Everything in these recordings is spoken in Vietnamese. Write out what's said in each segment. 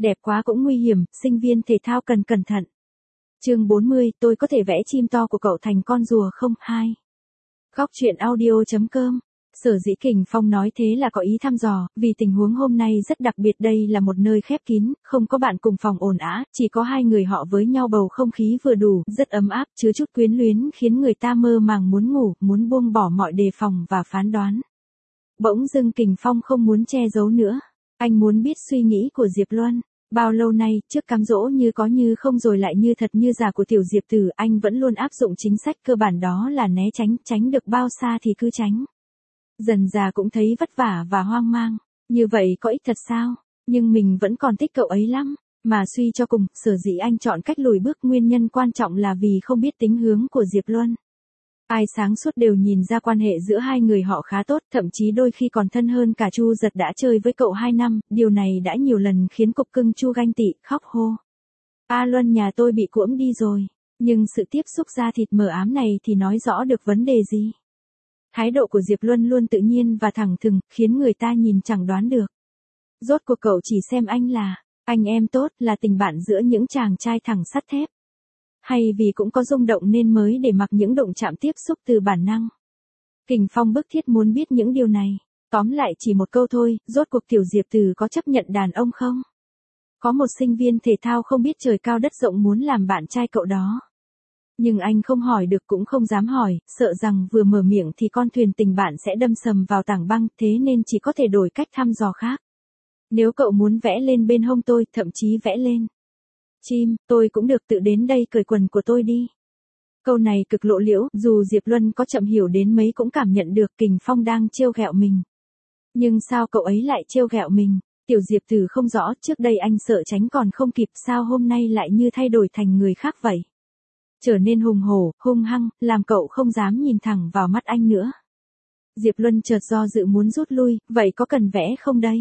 Đẹp quá cũng nguy hiểm, sinh viên thể thao cần cẩn thận. Chương 40, tôi có thể vẽ chim to của cậu thành con rùa không? 2. Góc truyện audio.com. Sở dĩ Kình Phong nói thế là có ý thăm dò, vì tình huống hôm nay rất đặc biệt, đây là một nơi khép kín, không có bạn cùng phòng ồn ào, chỉ có hai người họ với nhau, bầu không khí vừa đủ, rất ấm áp, chứa chút quyến luyến khiến người ta mơ màng muốn ngủ, muốn buông bỏ mọi đề phòng và phán đoán. Bỗng dưng Kình Phong không muốn che giấu nữa, anh muốn biết suy nghĩ của Diệp Luân. Bao lâu nay, trước cám dỗ như có như không rồi lại như thật như giả của tiểu Diệp Tử, anh vẫn luôn áp dụng chính sách cơ bản, đó là né tránh, tránh được bao xa thì cứ tránh. Dần già cũng thấy vất vả và hoang mang, như vậy có ích thật sao? Nhưng mình vẫn còn thích cậu ấy lắm, mà suy cho cùng, sở dĩ anh chọn cách lùi bước, nguyên nhân quan trọng là vì không biết tính hướng của Diệp Luân. Ai sáng suốt đều nhìn ra quan hệ giữa hai người họ khá tốt, thậm chí đôi khi còn thân hơn cả. Chu Giật đã chơi với cậu 2 năm, điều này đã nhiều lần khiến cục cưng Chu ganh tị, khóc hô. A Luân nhà tôi bị cuỗm đi rồi, nhưng sự tiếp xúc da thịt mờ ám này thì nói rõ được vấn đề gì? Thái độ của Diệp Luân luôn tự nhiên và thẳng thừng, khiến người ta nhìn chẳng đoán được. Rốt cuộc cậu chỉ xem anh là anh em tốt, là tình bạn giữa những chàng trai thẳng sắt thép. Hay vì cũng có rung động nên mới để mặc những động chạm tiếp xúc từ bản năng? Kình Phong bức thiết muốn biết những điều này. Tóm lại chỉ một câu thôi, rốt cuộc tiểu Diệp Tử có chấp nhận đàn ông không? Có một sinh viên thể thao không biết trời cao đất rộng muốn làm bạn trai cậu đó. Nhưng anh không hỏi được cũng không dám hỏi, sợ rằng vừa mở miệng thì con thuyền tình bạn sẽ đâm sầm vào tảng băng, thế nên chỉ có thể đổi cách thăm dò khác. Nếu cậu muốn vẽ lên bên hông tôi, thậm chí vẽ lên chim, tôi cũng được, tự đến đây cởi quần của tôi đi. Câu này cực lộ liễu, dù Diệp Luân có chậm hiểu đến mấy cũng cảm nhận được Kình Phong đang trêu ghẹo mình. Nhưng sao cậu ấy lại trêu ghẹo mình? Tiểu Diệp Tử không rõ, trước đây anh sợ tránh còn không kịp, sao hôm nay lại như thay đổi thành người khác vậy? Trở nên hùng hổ, hung hăng, làm cậu không dám nhìn thẳng vào mắt anh nữa. Diệp Luân chợt do dự muốn rút lui, vậy có cần vẽ không đây?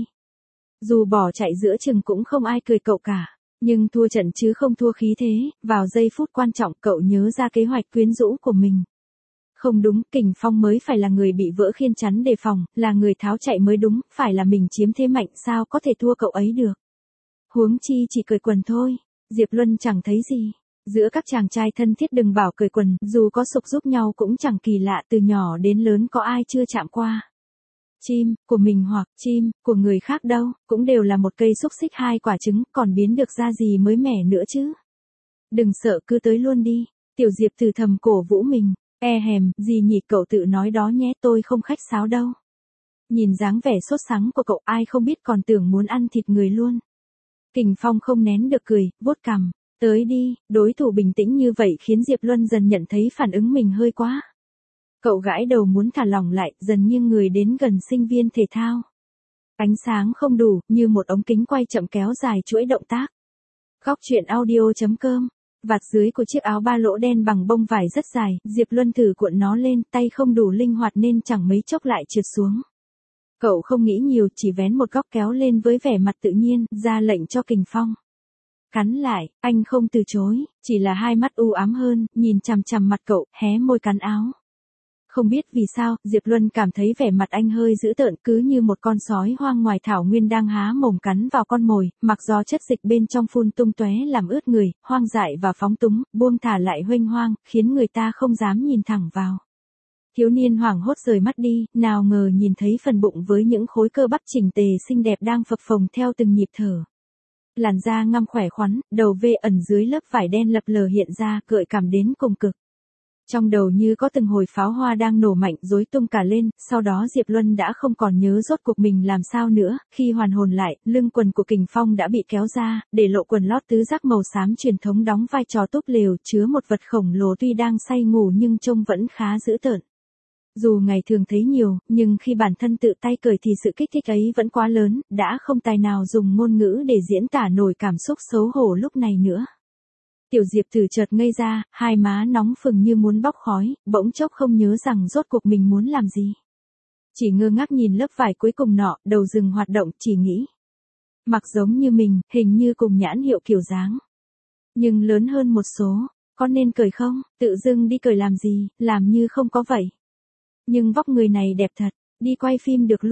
Dù bỏ chạy giữa chừng cũng không ai cười cậu cả. Nhưng thua trận chứ không thua khí thế, vào giây phút quan trọng cậu nhớ ra kế hoạch quyến rũ của mình. Không đúng, Kình Phong mới phải là người bị vỡ khiên chắn đề phòng, là người tháo chạy mới đúng, phải là mình chiếm thế mạnh, sao có thể thua cậu ấy được. Huống chi chỉ cởi quần thôi, Diệp Luân chẳng thấy gì. Giữa các chàng trai thân thiết đừng bảo cởi quần, dù có sục giúp nhau cũng chẳng kỳ lạ, từ nhỏ đến lớn có ai chưa chạm qua. Chim, của mình hoặc chim, của người khác đâu, cũng đều là một cây xúc xích 2 quả trứng, còn biến được ra gì mới mẻ nữa chứ. Đừng sợ, cứ tới luôn đi. Tiểu Diệp Tử thầm cổ vũ mình. Hèm, gì nhỉ, cậu tự nói đó nhé, tôi không khách sáo đâu. Nhìn dáng vẻ sốt sắng của cậu, ai không biết còn tưởng muốn ăn thịt người luôn. Kình Phong không nén được cười, vuốt cằm. Tới đi, đối thủ bình tĩnh như vậy khiến Diệp Luân dần nhận thấy phản ứng mình hơi quá. Cậu gãi đầu muốn thả lỏng lại, dần nghiêng người đến gần sinh viên thể thao. Ánh sáng không đủ, như một ống kính quay chậm kéo dài chuỗi động tác. Góc truyện audio.com. Vạt dưới của chiếc áo ba lỗ đen bằng bông vải rất dài, Diệp Luân thử cuộn nó lên, tay không đủ linh hoạt nên chẳng mấy chốc lại trượt xuống. Cậu không nghĩ nhiều, chỉ vén một góc kéo lên với vẻ mặt tự nhiên, ra lệnh cho Kình Phong. Cắn lại, anh không từ chối, chỉ là hai mắt u ám hơn, nhìn chằm chằm mặt cậu, hé môi cắn áo. Không biết vì sao, Diệp Luân cảm thấy vẻ mặt anh hơi dữ tợn, cứ như một con sói hoang ngoài thảo nguyên đang há mồm cắn vào con mồi, mặc do chất dịch bên trong phun tung tóe làm ướt người, hoang dại và phóng túng, buông thả lại huênh hoang, khiến người ta không dám nhìn thẳng vào. Thiếu niên hoảng hốt rời mắt đi, nào ngờ nhìn thấy phần bụng với những khối cơ bắp chỉnh tề xinh đẹp đang phập phồng theo từng nhịp thở. Làn da ngăm khỏe khoắn, đầu V ẩn dưới lớp vải đen lập lờ hiện ra, gợi cảm đến cùng cực. Trong đầu như có từng hồi pháo hoa đang nổ mạnh, rối tung cả lên, sau đó Diệp Luân đã không còn nhớ rốt cuộc mình làm sao nữa, khi hoàn hồn lại, lưng quần của Kình Phong đã bị kéo ra, để lộ quần lót tứ giác màu xám truyền thống đóng vai trò túp lều, chứa một vật khổng lồ tuy đang say ngủ nhưng trông vẫn khá dữ tợn. Dù ngày thường thấy nhiều, nhưng khi bản thân tự tay cởi thì sự kích thích ấy vẫn quá lớn, đã không tài nào dùng ngôn ngữ để diễn tả nổi cảm xúc xấu hổ lúc này nữa. Tiểu Diệp Tử chợt ngây ra, hai má nóng phừng như muốn bốc khói, bỗng chốc không nhớ rằng rốt cuộc mình muốn làm gì. Chỉ ngơ ngác nhìn lớp vải cuối cùng nọ, đầu dừng hoạt động, chỉ nghĩ. Mặc giống như mình, hình như cùng nhãn hiệu kiểu dáng. Nhưng lớn hơn một số, có nên cởi không? Tự dưng đi cởi làm gì, làm như không có vậy. Nhưng vóc người này đẹp thật, đi quay phim được luôn.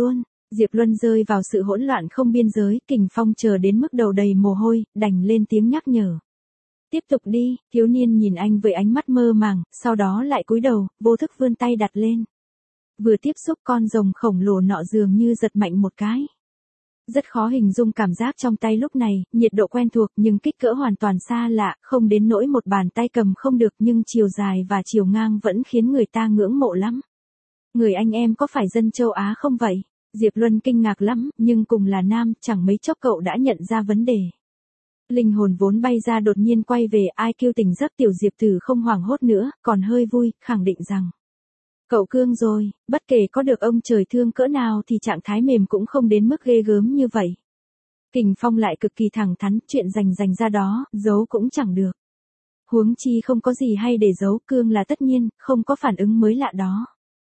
Diệp Luân rơi vào sự hỗn loạn không biên giới, Kình Phong chờ đến mức đầu đầy mồ hôi, đành lên tiếng nhắc nhở. Tiếp tục đi, thiếu niên nhìn anh với ánh mắt mơ màng, sau đó lại cúi đầu, vô thức vươn tay đặt lên. Vừa tiếp xúc con rồng khổng lồ nọ dường như giật mạnh một cái. Rất khó hình dung cảm giác trong tay lúc này, nhiệt độ quen thuộc nhưng kích cỡ hoàn toàn xa lạ, không đến nỗi một bàn tay cầm không được nhưng chiều dài và chiều ngang vẫn khiến người ta ngưỡng mộ lắm. Người anh em có phải dân châu Á không vậy? Diệp Luân kinh ngạc lắm, nhưng cùng là nam, chẳng mấy chốc cậu đã nhận ra vấn đề. Linh hồn vốn bay ra đột nhiên quay về, ai kêu tỉnh giấc tiểu Diệp Tử không hoảng hốt nữa, còn hơi vui, khẳng định rằng. Cậu cương rồi, bất kể có được ông trời thương cỡ nào thì trạng thái mềm cũng không đến mức ghê gớm như vậy. Kình Phong lại cực kỳ thẳng thắn, chuyện dành ra đó, giấu cũng chẳng được. Huống chi không có gì hay để giấu, cương là tất nhiên, không có phản ứng mới lạ đó.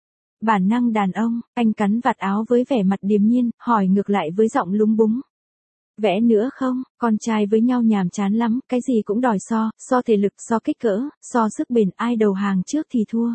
Bản năng đàn ông, anh cắn vạt áo với vẻ mặt điềm nhiên, hỏi ngược lại với giọng lúng búng. Vẽ nữa không, con trai với nhau nhàm chán lắm, cái gì cũng đòi so thể lực, so kích cỡ, so sức bền, ai đầu hàng trước thì thua.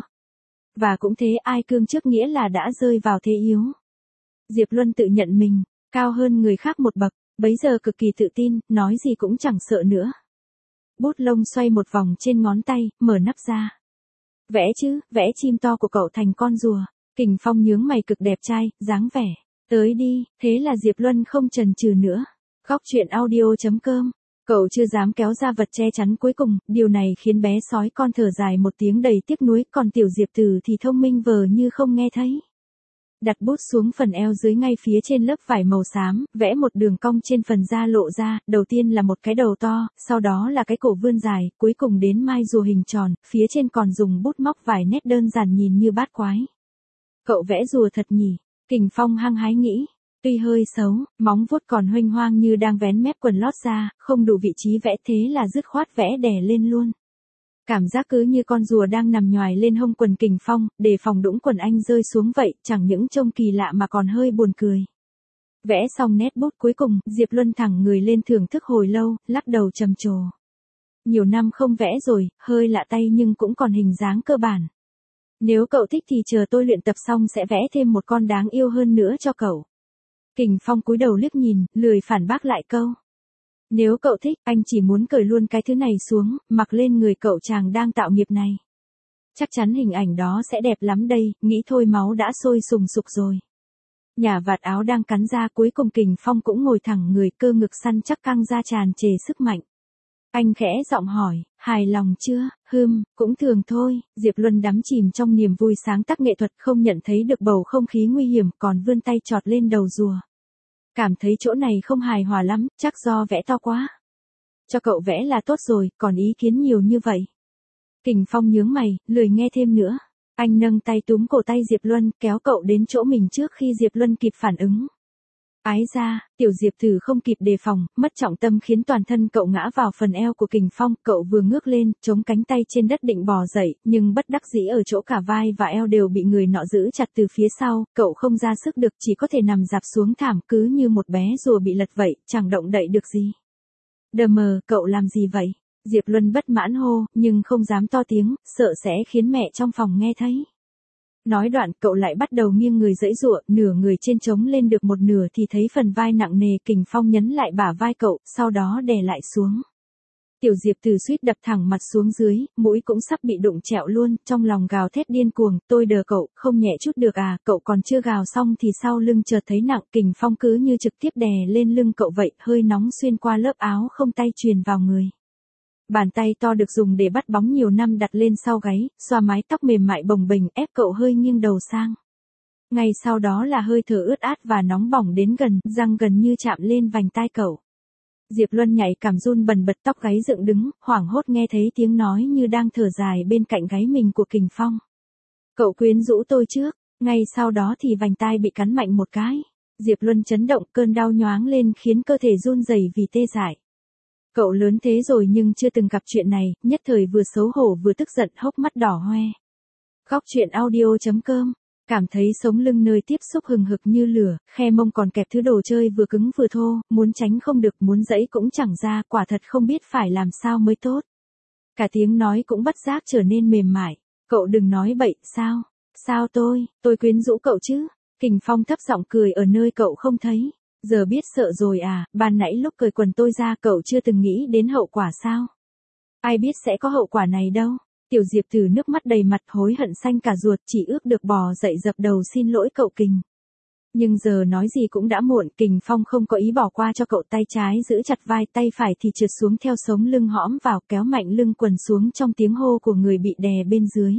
Và cũng thế, ai cương trước nghĩa là đã rơi vào thế yếu. Diệp Luân tự nhận mình, cao hơn người khác một bậc, bấy giờ cực kỳ tự tin, nói gì cũng chẳng sợ nữa. Bút lông xoay một vòng trên ngón tay, mở nắp ra. Vẽ chứ, vẽ chim to của cậu thành con rùa. Kình Phong nhướng mày cực đẹp trai, dáng vẻ. Tới đi, thế là Diệp Luân không chần chừ nữa. Góc truyện audio.com. Cậu chưa dám kéo ra vật che chắn cuối cùng, điều này khiến bé sói con thở dài một tiếng đầy tiếc nuối, còn tiểu Diệp Tử thì thông minh vờ như không nghe thấy. Đặt bút xuống phần eo dưới ngay phía trên lớp vải màu xám, vẽ một đường cong trên phần da lộ ra, đầu tiên là một cái đầu to, sau đó là cái cổ vươn dài, cuối cùng đến mai rùa hình tròn, phía trên còn dùng bút móc vài nét đơn giản nhìn như bát quái. Cậu vẽ rùa thật nhỉ? Kình Phong hăng hái nghĩ. Tuy hơi xấu, móng vuốt còn huênh hoang như đang vén mép quần lót ra, không đủ vị trí vẽ, thế là dứt khoát vẽ đè lên luôn. Cảm giác cứ như con rùa đang nằm nhoài lên hông quần Kình Phong, để phòng đũng quần anh rơi xuống vậy, chẳng những trông kỳ lạ mà còn hơi buồn cười. Vẽ xong nét bút cuối cùng, Diệp Luân thẳng người lên thưởng thức hồi lâu, lắc đầu trầm trồ. Nhiều năm không vẽ rồi, hơi lạ tay nhưng cũng còn hình dáng cơ bản. Nếu cậu thích thì chờ tôi luyện tập xong sẽ vẽ thêm một con đáng yêu hơn nữa cho cậu. Kình Phong cúi đầu liếc nhìn, lười phản bác lại câu. Nếu cậu thích, anh chỉ muốn cởi luôn cái thứ này xuống, mặc lên người cậu chàng đang tạo nghiệp này. Chắc chắn hình ảnh đó sẽ đẹp lắm đây, nghĩ thôi máu đã sôi sùng sục rồi. Nhà vạt áo đang cắn ra, cuối cùng Kình Phong cũng ngồi thẳng người, cơ ngực săn chắc căng ra tràn trề sức mạnh. Anh khẽ giọng hỏi, hài lòng chưa? Cũng thường thôi. Diệp Luân đắm chìm trong niềm vui sáng tác nghệ thuật, không nhận thấy được bầu không khí nguy hiểm, còn vươn tay chọt lên đầu rùa. Cảm thấy chỗ này không hài hòa lắm, chắc do vẽ to quá. Cho cậu vẽ là tốt rồi, còn ý kiến nhiều như vậy. Kình Phong nhướng mày, lười nghe thêm nữa. Anh nâng tay túm cổ tay Diệp Luân, kéo cậu đến chỗ mình trước khi Diệp Luân kịp phản ứng. Ái ra, tiểu Diệp Tử không kịp đề phòng, mất trọng tâm khiến toàn thân cậu ngã vào phần eo của Kình Phong, cậu vừa ngước lên, chống cánh tay trên đất định bò dậy, nhưng bất đắc dĩ ở chỗ cả vai và eo đều bị người nọ giữ chặt từ phía sau, cậu không ra sức được, chỉ có thể nằm dạp xuống thảm, cứ như một bé rùa bị lật vậy, chẳng động đậy được gì. Đờ mờ, cậu làm gì vậy? Diệp Luân bất mãn hô, nhưng không dám to tiếng, sợ sẽ khiến mẹ trong phòng nghe thấy. Nói đoạn, cậu lại bắt đầu nghiêng người giãy giụa, nửa người trên trống lên được một nửa thì thấy phần vai nặng nề, Kình Phong nhấn lại bả vai cậu, sau đó đè lại xuống. Tiểu Diệp Tử suýt đập thẳng mặt xuống dưới, mũi cũng sắp bị đụng trẹo luôn, trong lòng gào thét điên cuồng, tôi đờ cậu, không nhẹ chút được à, cậu còn chưa gào xong thì sau lưng chợt thấy nặng, Kình Phong cứ như trực tiếp đè lên lưng cậu vậy, hơi nóng xuyên qua lớp áo không tay truyền vào người. Bàn tay to được dùng để bắt bóng nhiều năm đặt lên sau gáy, xoa mái tóc mềm mại bồng bềnh, ép cậu hơi nghiêng đầu sang. Ngay sau đó là hơi thở ướt át và nóng bỏng đến gần, răng gần như chạm lên vành tai cậu. Diệp Luân nhảy cảm run bần bật, tóc gáy dựng đứng, hoảng hốt nghe thấy tiếng nói như đang thở dài bên cạnh gáy mình của Kình Phong. Cậu quyến rũ tôi trước, ngay sau đó thì vành tai bị cắn mạnh một cái. Diệp Luân chấn động, cơn đau nhoáng lên khiến cơ thể run rẩy vì tê dại. Cậu lớn thế rồi nhưng chưa từng gặp chuyện này, nhất thời vừa xấu hổ vừa tức giận, hốc mắt đỏ hoe. Góc truyện audio.com. Cảm thấy sống lưng nơi tiếp xúc hừng hực như lửa, khe mông còn kẹp thứ đồ chơi vừa cứng vừa thô, muốn tránh không được, muốn giãy cũng chẳng ra, quả thật không biết phải làm sao mới tốt. Cả tiếng nói cũng bất giác trở nên mềm mại. Cậu đừng nói bậy, sao? Sao tôi quyến rũ cậu chứ? Kình Phong thấp giọng cười ở nơi cậu không thấy. Giờ biết sợ rồi à, ban nãy lúc cởi quần tôi ra cậu chưa từng nghĩ đến hậu quả sao? Ai biết sẽ có hậu quả này đâu. Tiểu Diệp Tử nước mắt đầy mặt hối hận xanh cả ruột, chỉ ước được bò dậy dập đầu xin lỗi cậu Kình. Nhưng giờ nói gì cũng đã muộn, Kình Phong không có ý bỏ qua cho cậu, tay trái giữ chặt vai, tay phải thì trượt xuống theo sống lưng hõm vào, kéo mạnh lưng quần xuống trong tiếng hô của người bị đè bên dưới.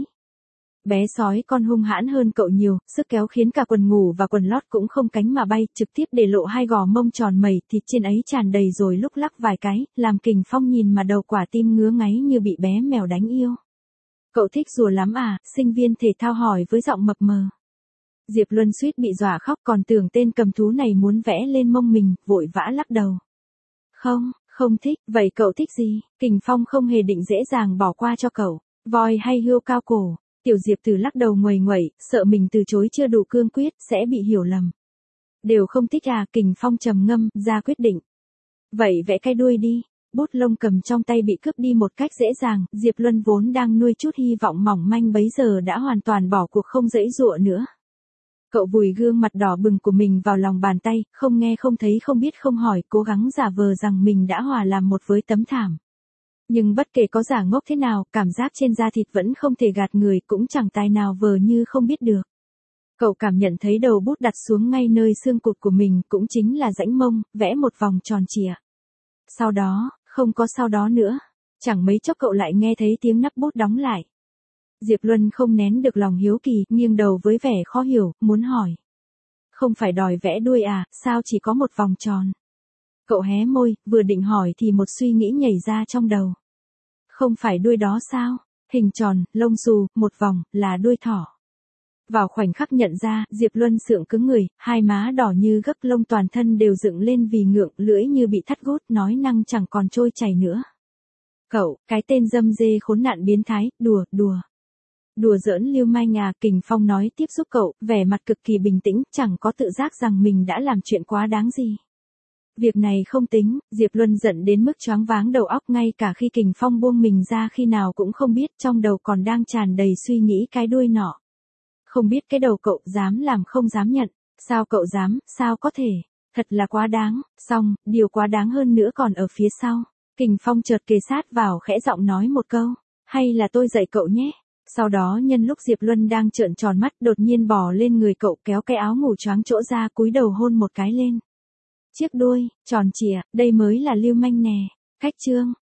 Bé sói con hung hãn hơn cậu nhiều, sức kéo khiến cả quần ngủ và quần lót cũng không cánh mà bay, trực tiếp để lộ hai gò mông tròn mẩy, thịt trên ấy tràn đầy rồi lúc lắc vài cái, làm Kình Phong nhìn mà đầu quả tim ngứa ngáy như bị bé mèo đánh yêu. Cậu thích rùa lắm à? Sinh viên thể thao hỏi với giọng mập mờ. Diệp Luân suýt bị dọa khóc, còn tưởng tên cầm thú này muốn vẽ lên mông mình, vội vã lắc đầu. Không, không thích, vậy cậu thích gì? Kình Phong không hề định dễ dàng bỏ qua cho cậu. Voi hay hươu cao cổ? Tiểu Diệp Tử lắc đầu nguầy nguẩy, sợ mình từ chối chưa đủ cương quyết, sẽ bị hiểu lầm. Đều không thích à? Kình Phong trầm ngâm, ra quyết định. Vậy vẽ cái đuôi đi. Bút lông cầm trong tay bị cướp đi một cách dễ dàng, Diệp Luân vốn đang nuôi chút hy vọng mỏng manh bấy giờ đã hoàn toàn bỏ cuộc, không giãy giụa nữa. Cậu vùi gương mặt đỏ bừng của mình vào lòng bàn tay, không nghe không thấy không biết không hỏi, cố gắng giả vờ rằng mình đã hòa làm một với tấm thảm. Nhưng bất kể có giả ngốc thế nào, cảm giác trên da thịt vẫn không thể gạt người, cũng chẳng tài nào vờ như không biết được. Cậu cảm nhận thấy đầu bút đặt xuống ngay nơi xương cụt của mình, cũng chính là rãnh mông, vẽ một vòng tròn trịa. Sau đó, không có sau đó nữa. Chẳng mấy chốc cậu lại nghe thấy tiếng nắp bút đóng lại. Diệp Luân không nén được lòng hiếu kỳ, nghiêng đầu với vẻ khó hiểu, muốn hỏi. Không phải đòi vẽ đuôi à, sao chỉ có một vòng tròn? Cậu hé môi, vừa định hỏi thì một suy nghĩ nhảy ra trong đầu. Không phải đuôi đó sao? Hình tròn, lông xù, một vòng, là đuôi thỏ. Vào khoảnh khắc nhận ra, Diệp Luân sượng cứng người, hai má đỏ như gấc, lông toàn thân đều dựng lên vì ngượng, lưỡi như bị thắt gút, nói năng chẳng còn trôi chảy nữa. Cậu, cái tên dâm dê khốn nạn biến thái, đùa. Đùa giỡn lưu manh à? Kình Phong nói tiếp giúp cậu, vẻ mặt cực kỳ bình tĩnh, chẳng có tự giác rằng mình đã làm chuyện quá đáng gì. Việc này không tính, Diệp Luân giận đến mức choáng váng đầu óc, ngay cả khi Kình Phong buông mình ra khi nào cũng không biết, trong đầu còn đang tràn đầy suy nghĩ cái đuôi nọ. Không biết cái đầu cậu dám làm không dám nhận, sao cậu dám, sao có thể, thật là quá đáng, xong, điều quá đáng hơn nữa còn ở phía sau. Kình Phong chợt kề sát vào khẽ giọng nói một câu, hay là tôi dạy cậu nhé. Sau đó nhân lúc Diệp Luân đang trợn tròn mắt, đột nhiên bò lên người cậu, kéo cái áo ngủ choáng chỗ ra, cúi đầu hôn một cái lên. Chiếc đuôi, tròn trịa, đây mới là lưu manh nè. Khách chương.